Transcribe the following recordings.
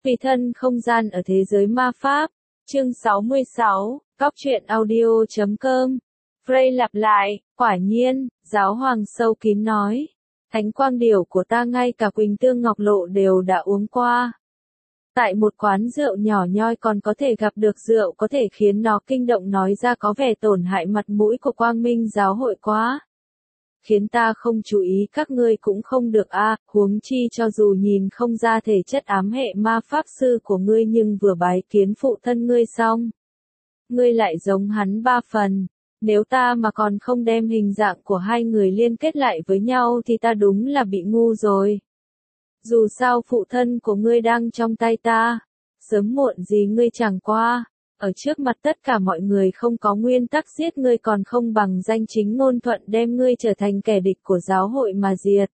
Tùy thân không gian ở thế giới ma pháp. Chương 66, Cóc truyện audio.com. Frey lặp lại, quả nhiên, giáo hoàng sâu kín nói. Thánh quang điểu của ta ngay cả Quỳnh Tương Ngọc Lộ đều đã uống qua. Tại một quán rượu nhỏ nhoi còn có thể gặp được rượu có thể khiến nó kinh động nói ra có vẻ tổn hại mặt mũi của Quang Minh giáo hội quá. Khiến ta không chú ý các ngươi cũng không được huống chi cho dù nhìn không ra thể chất ám hệ ma pháp sư của ngươi nhưng vừa bái kiến phụ thân ngươi xong. Ngươi lại giống hắn 3 phần, nếu ta mà còn không đem hình dạng của hai người liên kết lại với nhau thì ta đúng là bị ngu rồi. Dù sao phụ thân của ngươi đang trong tay ta, sớm muộn gì ngươi chẳng qua. Ở trước mặt tất cả mọi người không có nguyên tắc giết ngươi còn không bằng danh chính ngôn thuận đem ngươi trở thành kẻ địch của giáo hội mà diệt.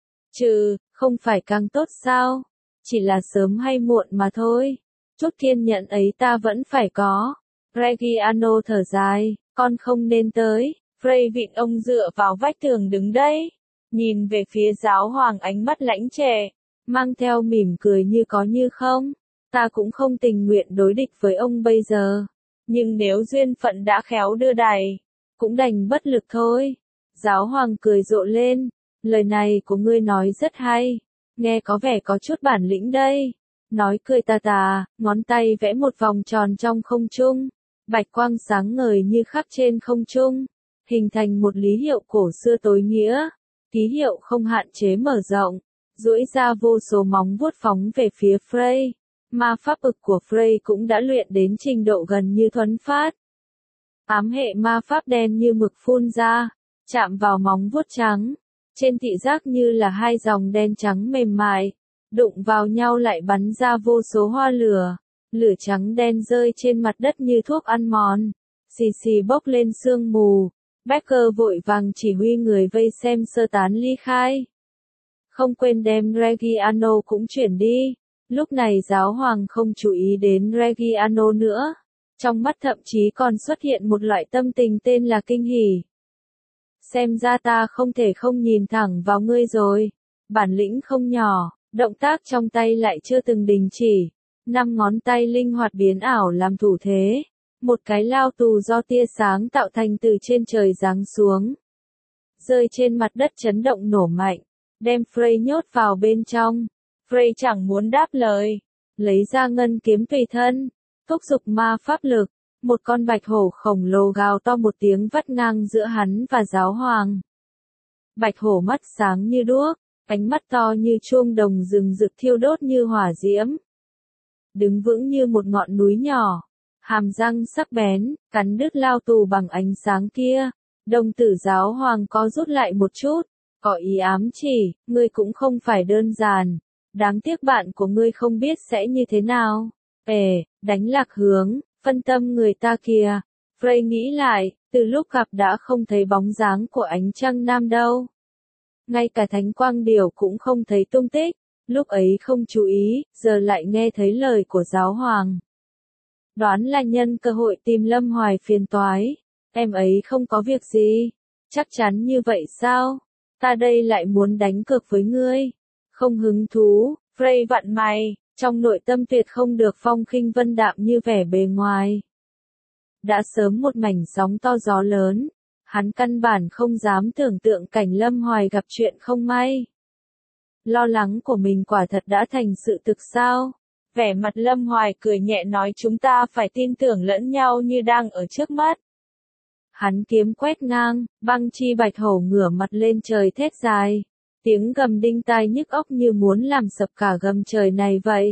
Không phải càng tốt sao? Chỉ là sớm hay muộn mà thôi. Chút kiên nhẫn ấy ta vẫn phải có. Reggiano thở dài, con không nên tới. Frey vịn ông dựa vào vách tường đứng đây. Nhìn về phía giáo hoàng ánh mắt lãnh trệ, mang theo mỉm cười như có như không. Ta cũng không tình nguyện đối địch với ông bây giờ. Nhưng nếu duyên phận đã khéo đưa đày, cũng đành bất lực thôi. Giáo hoàng cười rộ lên. Lời này của ngươi nói rất hay. Nghe có vẻ có chút bản lĩnh đây. Nói cười tà, ngón tay vẽ một vòng tròn trong không trung. Bạch quang sáng ngời như khắc trên không trung. Hình thành một lý hiệu cổ xưa tối nghĩa. Ký hiệu không hạn chế mở rộng. Duỗi ra vô số móng vuốt phóng về phía Frey. Ma pháp ực của Frey cũng đã luyện đến trình độ gần như thuấn phát. Ám hệ ma pháp đen như mực phun ra, chạm vào móng vuốt trắng. Trên thị giác như là hai dòng đen trắng mềm mại, đụng vào nhau lại bắn ra vô số hoa lửa. Lửa trắng đen rơi trên mặt đất như thuốc ăn mòn. Xì xì bốc lên sương mù. Becker vội vàng chỉ huy người vây xem sơ tán ly khai. Không quên đem Reggiano cũng chuyển đi. Lúc này giáo hoàng không chú ý đến Reggiano nữa. Trong mắt thậm chí còn xuất hiện một loại tâm tình tên là kinh hỉ. Xem ra ta không thể không nhìn thẳng vào ngươi rồi. Bản lĩnh không nhỏ, động tác trong tay lại chưa từng đình chỉ. 5 ngón tay linh hoạt biến ảo làm thủ thế. Một cái lao tù do tia sáng tạo thành từ trên trời giáng xuống. Rơi trên mặt đất chấn động nổ mạnh. Đem Frey nhốt vào bên trong. Frey chẳng muốn đáp lời. Lấy ra ngân kiếm tùy thân. Thúc giục ma pháp lực. Một con bạch hổ khổng lồ gào to một tiếng vắt ngang giữa hắn và giáo hoàng. Bạch hổ mắt sáng như đuốc. Ánh mắt to như chuông đồng rừng rực thiêu đốt như hỏa diễm. Đứng vững như một ngọn núi nhỏ. Hàm răng sắc bén, cắn đứt lao tù bằng ánh sáng kia. Đồng tử giáo hoàng có rút lại một chút. Có ý ám chỉ, ngươi cũng không phải đơn giản. Đáng tiếc bạn của ngươi không biết sẽ như thế nào. Đánh lạc hướng, phân tâm người ta kìa. Frey nghĩ lại, từ lúc gặp đã không thấy bóng dáng của ánh trăng nam đâu. Ngay cả thánh quang điểu cũng không thấy tung tích. Lúc ấy không chú ý, giờ lại nghe thấy lời của giáo hoàng. Đoán là nhân cơ hội tìm Lâm Hoài phiền toái. Em ấy không có việc gì. Chắc chắn như vậy sao? Ta đây lại muốn đánh cược với ngươi. Không hứng thú, Frey vặn mày, trong nội tâm tuyệt không được phong khinh vân đạm như vẻ bề ngoài. Đã sớm một mảnh sóng to gió lớn, hắn căn bản không dám tưởng tượng cảnh Lâm Hoài gặp chuyện không may. Lo lắng của mình quả thật đã thành sự thực sao? Vẻ mặt Lâm Hoài cười nhẹ nói chúng ta phải tin tưởng lẫn nhau như đang ở trước mắt. Hắn kiếm quét ngang, băng chi bạch hổ ngửa mặt lên trời thét dài. Tiếng gầm đinh tai nhức óc như muốn làm sập cả gầm trời này vậy.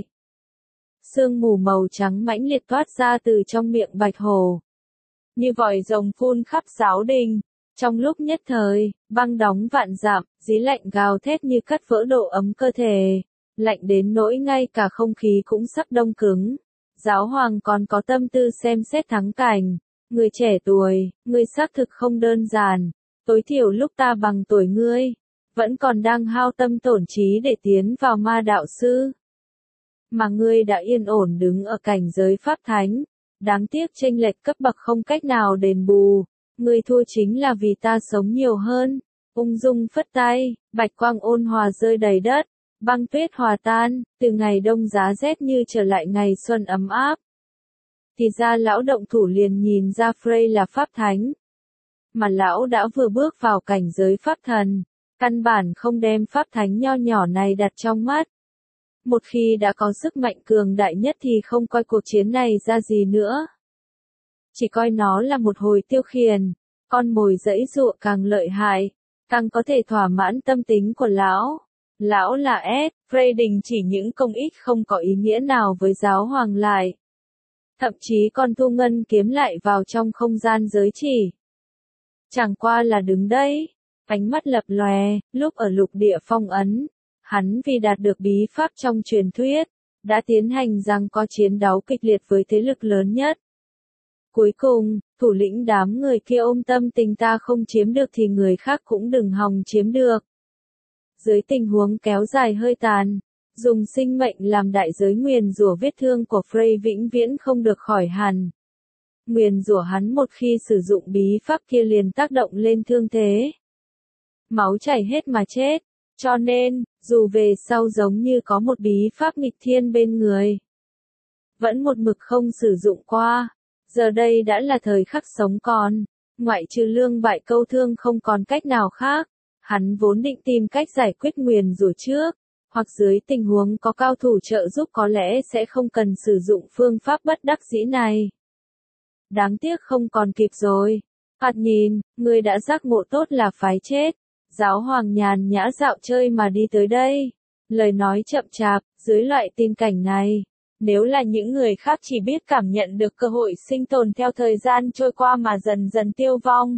Sương mù màu trắng mãnh liệt toát ra từ trong miệng bạch hổ. Như vòi rồng phun khắp giáo đình. Trong lúc nhất thời, băng đóng vạn dặm, dí lạnh gào thét như cắt vỡ độ ấm cơ thể. Lạnh đến nỗi ngay cả không khí cũng sắp đông cứng. Giáo hoàng còn có tâm tư xem xét thắng cảnh. Người trẻ tuổi, ngươi xác thực không đơn giản. Tối thiểu lúc ta bằng tuổi ngươi, vẫn còn đang hao tâm tổn trí để tiến vào ma đạo sư. Mà ngươi đã yên ổn đứng ở cảnh giới pháp thánh. Đáng tiếc chênh lệch cấp bậc không cách nào đền bù. Ngươi thua chính là vì ta sống nhiều hơn. Ung dung phất tay, bạch quang ôn hòa rơi đầy đất. Băng tuyết hòa tan, từ ngày đông giá rét như trở lại ngày xuân ấm áp. Thì ra lão động thủ liền nhìn ra Frey là pháp thánh. Mà lão đã vừa bước vào cảnh giới pháp thần, căn bản không đem pháp thánh nho nhỏ này đặt trong mắt. Một khi đã có sức mạnh cường đại nhất thì không coi cuộc chiến này ra gì nữa. Chỉ coi nó là một hồi tiêu khiển, con mồi giãy giụa càng lợi hại, càng có thể thỏa mãn tâm tính của lão. Lão là Frey đình chỉ những công ích không có ý nghĩa nào với giáo hoàng lại. Thậm chí còn thu ngân kiếm lại vào trong không gian giới chỉ. Chẳng qua là đứng đây, ánh mắt lập lòe, lúc ở lục địa phong ấn, hắn vì đạt được bí pháp trong truyền thuyết, đã tiến hành giằng co chiến đấu kịch liệt với thế lực lớn nhất. Cuối cùng, thủ lĩnh đám người kia ôm tâm tình ta không chiếm được thì người khác cũng đừng hòng chiếm được. Dưới tình huống kéo dài hơi tàn, dùng sinh mệnh làm đại giới nguyền rủa vết thương của Frey vĩnh viễn không được khỏi hẳn. Nguyền rủa hắn một khi sử dụng bí pháp kia liền tác động lên thương thế. Máu chảy hết mà chết, cho nên, dù về sau giống như có một bí pháp nghịch thiên bên người, vẫn một mực không sử dụng qua, giờ đây đã là thời khắc sống còn, ngoại trừ lương bại câu thương không còn cách nào khác. Hắn vốn định tìm cách giải quyết nguyền rủa trước, hoặc dưới tình huống có cao thủ trợ giúp có lẽ sẽ không cần sử dụng phương pháp bất đắc dĩ này. Đáng tiếc không còn kịp rồi. Phạt nhìn, người đã giác ngộ tốt là phái chết. Giáo hoàng nhàn nhã dạo chơi mà đi tới đây. Lời nói chậm chạp, dưới loại tình cảnh này. Nếu là những người khác chỉ biết cảm nhận được cơ hội sinh tồn theo thời gian trôi qua mà dần dần tiêu vong.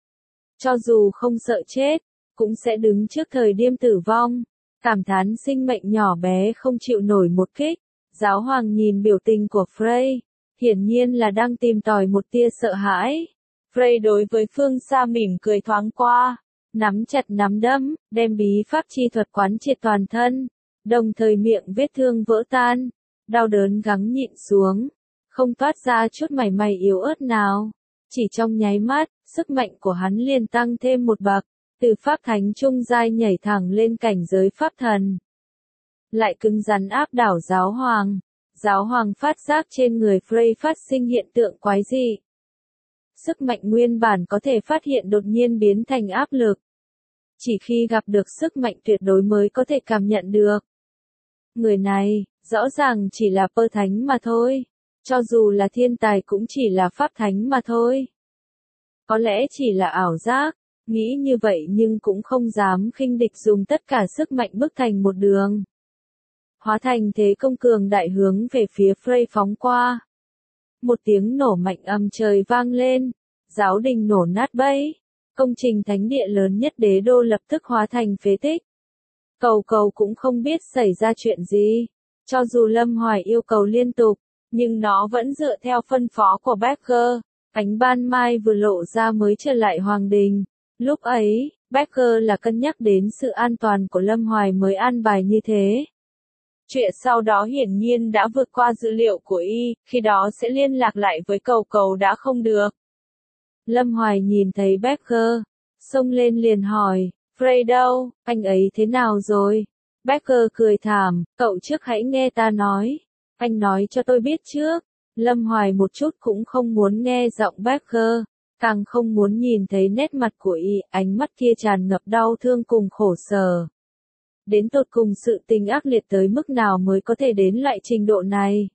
Cho dù không sợ chết, cũng sẽ đứng trước thời điểm tử vong, cảm thán sinh mệnh nhỏ bé không chịu nổi một kích. Giáo hoàng nhìn biểu tình của Frey, hiển nhiên là đang tìm tòi một tia sợ hãi. Frey đối với phương xa mỉm cười thoáng qua, nắm chặt nắm đấm, đem bí pháp chi thuật quán triệt toàn thân, đồng thời miệng vết thương vỡ tan, đau đớn gắng nhịn xuống, không toát ra chút mảy may yếu ớt nào. Chỉ trong nháy mắt, sức mạnh của hắn liền tăng thêm một bậc. Từ pháp thánh trung giai nhảy thẳng lên cảnh giới pháp thần. Lại cứng rắn áp đảo giáo hoàng. Giáo hoàng phát giác trên người Frey phát sinh hiện tượng quái dị. Sức mạnh nguyên bản có thể phát hiện đột nhiên biến thành áp lực. Chỉ khi gặp được sức mạnh tuyệt đối mới có thể cảm nhận được. Người này, rõ ràng chỉ là pơ thánh mà thôi. Cho dù là thiên tài cũng chỉ là pháp thánh mà thôi. Có lẽ chỉ là ảo giác. Nghĩ như vậy nhưng cũng không dám khinh địch dùng tất cả sức mạnh bước thành một đường. Hóa thành thế công cường đại hướng về phía Frey phóng qua. Một tiếng nổ mạnh âm trời vang lên, giáo đình nổ nát bấy, công trình thánh địa lớn nhất đế đô lập tức hóa thành phế tích. Cầu cầu cũng không biết xảy ra chuyện gì, cho dù Lâm Hoài yêu cầu liên tục, nhưng nó vẫn dựa theo phân phó của Becker, ánh ban mai vừa lộ ra mới trở lại hoàng đình. Lúc ấy, Becker là cân nhắc đến sự an toàn của Lâm Hoài mới an bài như thế. Chuyện sau đó hiển nhiên đã vượt qua dữ liệu của y, khi đó sẽ liên lạc lại với cầu cầu đã không được. Lâm Hoài nhìn thấy Becker, xông lên liền hỏi, Frey đâu, anh ấy thế nào rồi? Becker cười thảm, cậu trước hãy nghe ta nói, anh nói cho tôi biết trước. Lâm Hoài một chút cũng không muốn nghe giọng Becker. Càng không muốn nhìn thấy nét mặt của y, ánh mắt kia tràn ngập đau thương cùng khổ sở. Đến tột cùng sự tình ác liệt tới mức nào mới có thể đến loại trình độ này.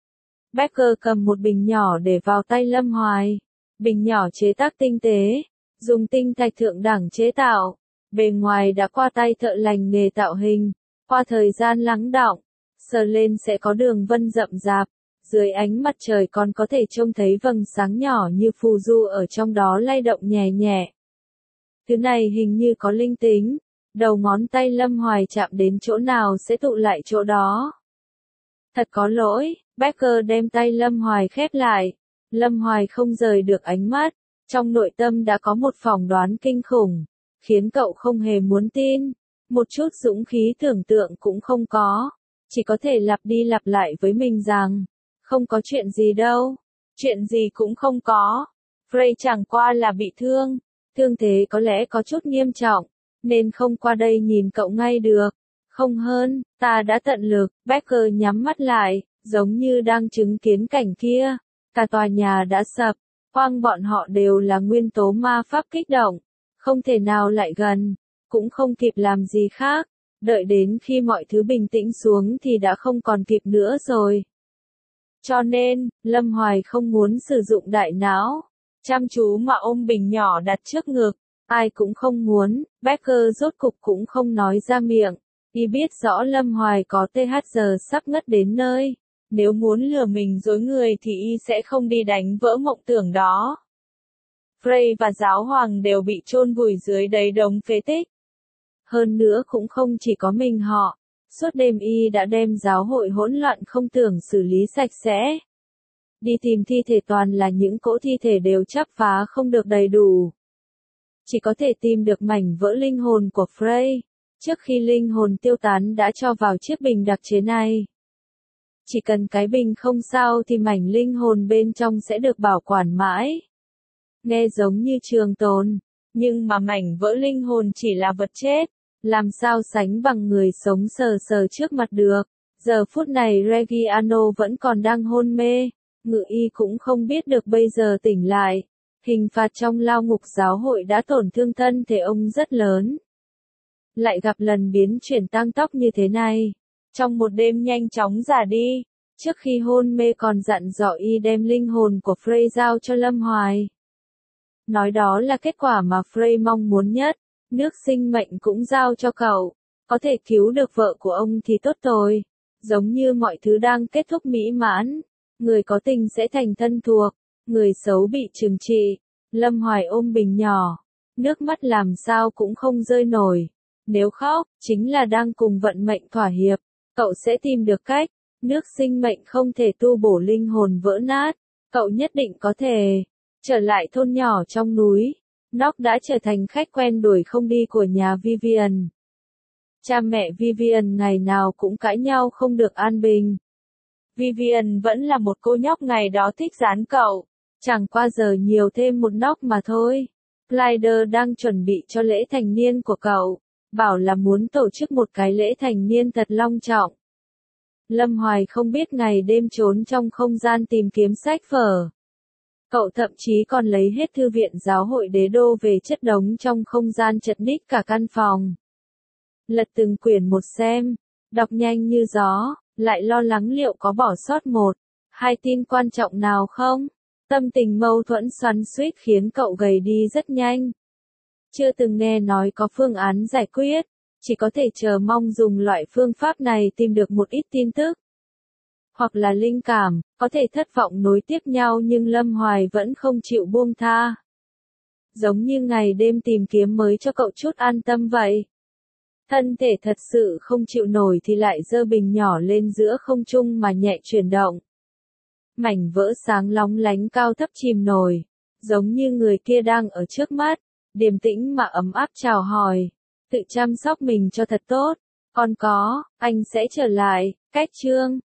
Becker cầm một bình nhỏ để vào tay Lâm Hoài. Bình nhỏ chế tác tinh tế, dùng tinh thạch thượng đẳng chế tạo. Bề ngoài đã qua tay thợ lành nghề tạo hình, qua thời gian lắng đọng, sờ lên sẽ có đường vân rậm rạp. Dưới ánh mặt trời còn có thể trông thấy vầng sáng nhỏ như phù du ở trong đó lay động nhẹ nhẹ. Thứ này hình như có linh tính, đầu ngón tay Lâm Hoài chạm đến chỗ nào sẽ tụ lại chỗ đó. Thật có lỗi, Becker đem tay Lâm Hoài khép lại. Lâm Hoài không rời được ánh mắt, trong nội tâm đã có một phỏng đoán kinh khủng, khiến cậu không hề muốn tin, một chút dũng khí tưởng tượng cũng không có, chỉ có thể lặp đi lặp lại với mình rằng, không có chuyện gì đâu, chuyện gì cũng không có. Frey chẳng qua là bị thương, thương thế có lẽ có chút nghiêm trọng, nên không qua đây nhìn cậu ngay được, Không hơn, ta đã tận lực, Becker nhắm mắt lại, giống như đang chứng kiến cảnh kia. Cả tòa nhà đã sập, khoang bọn họ đều là nguyên tố ma pháp kích động, không thể nào lại gần, cũng không kịp làm gì khác. Đợi đến khi mọi thứ bình tĩnh xuống thì đã không còn kịp nữa rồi. Cho nên, Lâm Hoài không muốn sử dụng đại não, chăm chú mà ôm bình nhỏ đặt trước ngực. Ai cũng không muốn, Becker rốt cục cũng không nói ra miệng. Y biết rõ Lâm Hoài có THG sắp ngất đến nơi. Nếu muốn lừa mình dối người thì Y sẽ không đi đánh vỡ mộng tưởng đó. Frey và giáo hoàng đều bị chôn vùi dưới đầy đống phế tích. Hơn nữa cũng không chỉ có mình họ. Suốt đêm Y đã đem giáo hội hỗn loạn không tưởng xử lý sạch sẽ. Đi tìm thi thể toàn là những cỗ thi thể đều chắp vá không được đầy đủ. Chỉ có thể tìm được mảnh vỡ linh hồn của Frey. Trước khi linh hồn tiêu tán đã cho vào chiếc bình đặc chế này. Chỉ cần cái bình không sao thì mảnh linh hồn bên trong sẽ được bảo quản mãi. Nghe giống như trường tồn, nhưng mà mảnh vỡ linh hồn chỉ là vật chết, làm sao sánh bằng người sống sờ sờ trước mặt được. Giờ phút này Reggiano vẫn còn đang hôn mê, Ngự Y cũng không biết được bây giờ tỉnh lại. Hình phạt trong lao ngục giáo hội đã tổn thương thân thể ông rất lớn. Lại gặp lần biến chuyển tăng tốc như thế này. Trong một đêm nhanh chóng già đi, trước khi hôn mê còn dặn dò Y đem linh hồn của Frey giao cho Lâm Hoài. Nói đó là kết quả mà Frey mong muốn nhất, nước sinh mệnh cũng giao cho cậu, có thể cứu được vợ của ông thì tốt rồi. Giống như mọi thứ đang kết thúc mỹ mãn, người có tình sẽ thành thân thuộc, người xấu bị trừng trị. Lâm Hoài ôm bình nhỏ, nước mắt làm sao cũng không rơi nổi. Nếu khóc, chính là đang cùng vận mệnh thỏa hiệp, cậu sẽ tìm được cách. Nước sinh mệnh không thể tu bổ linh hồn vỡ nát, cậu nhất định có thể. Trở lại thôn nhỏ trong núi, Nock đã trở thành khách quen đuổi không đi của nhà Vivian. Cha mẹ Vivian ngày nào cũng cãi nhau không được an bình. Vivian vẫn là một cô nhóc ngày đó thích dán cậu, chẳng qua giờ nhiều thêm một Nock mà thôi. Clyde đang chuẩn bị cho lễ thành niên của cậu, bảo là muốn tổ chức một cái lễ thành niên thật long trọng. Lâm Hoài không biết ngày đêm trốn trong không gian tìm kiếm sách vở. Cậu thậm chí còn lấy hết thư viện giáo hội đế đô về chất đống trong không gian chật ních cả căn phòng. Lật từng quyển một xem, đọc nhanh như gió, lại lo lắng liệu có bỏ sót một, hai tin quan trọng nào không. Tâm tình mâu thuẫn xoắn xuýt khiến cậu gầy đi rất nhanh. Chưa từng nghe nói có phương án giải quyết, chỉ có thể chờ mong dùng loại phương pháp này tìm được một ít tin tức. Hoặc là linh cảm, có thể thất vọng nối tiếp nhau nhưng Lâm Hoài vẫn không chịu buông tha. Giống như ngày đêm tìm kiếm mới cho cậu chút an tâm vậy. Thân thể thật sự không chịu nổi thì lại giơ bình nhỏ lên giữa không trung mà nhẹ chuyển động. Mảnh vỡ sáng lóng lánh cao thấp chìm nổi, giống như người kia đang ở trước mắt, điềm tĩnh mà ấm áp chào hỏi. Tự chăm sóc mình cho thật tốt, còn có, anh sẽ trở lại, cách chương.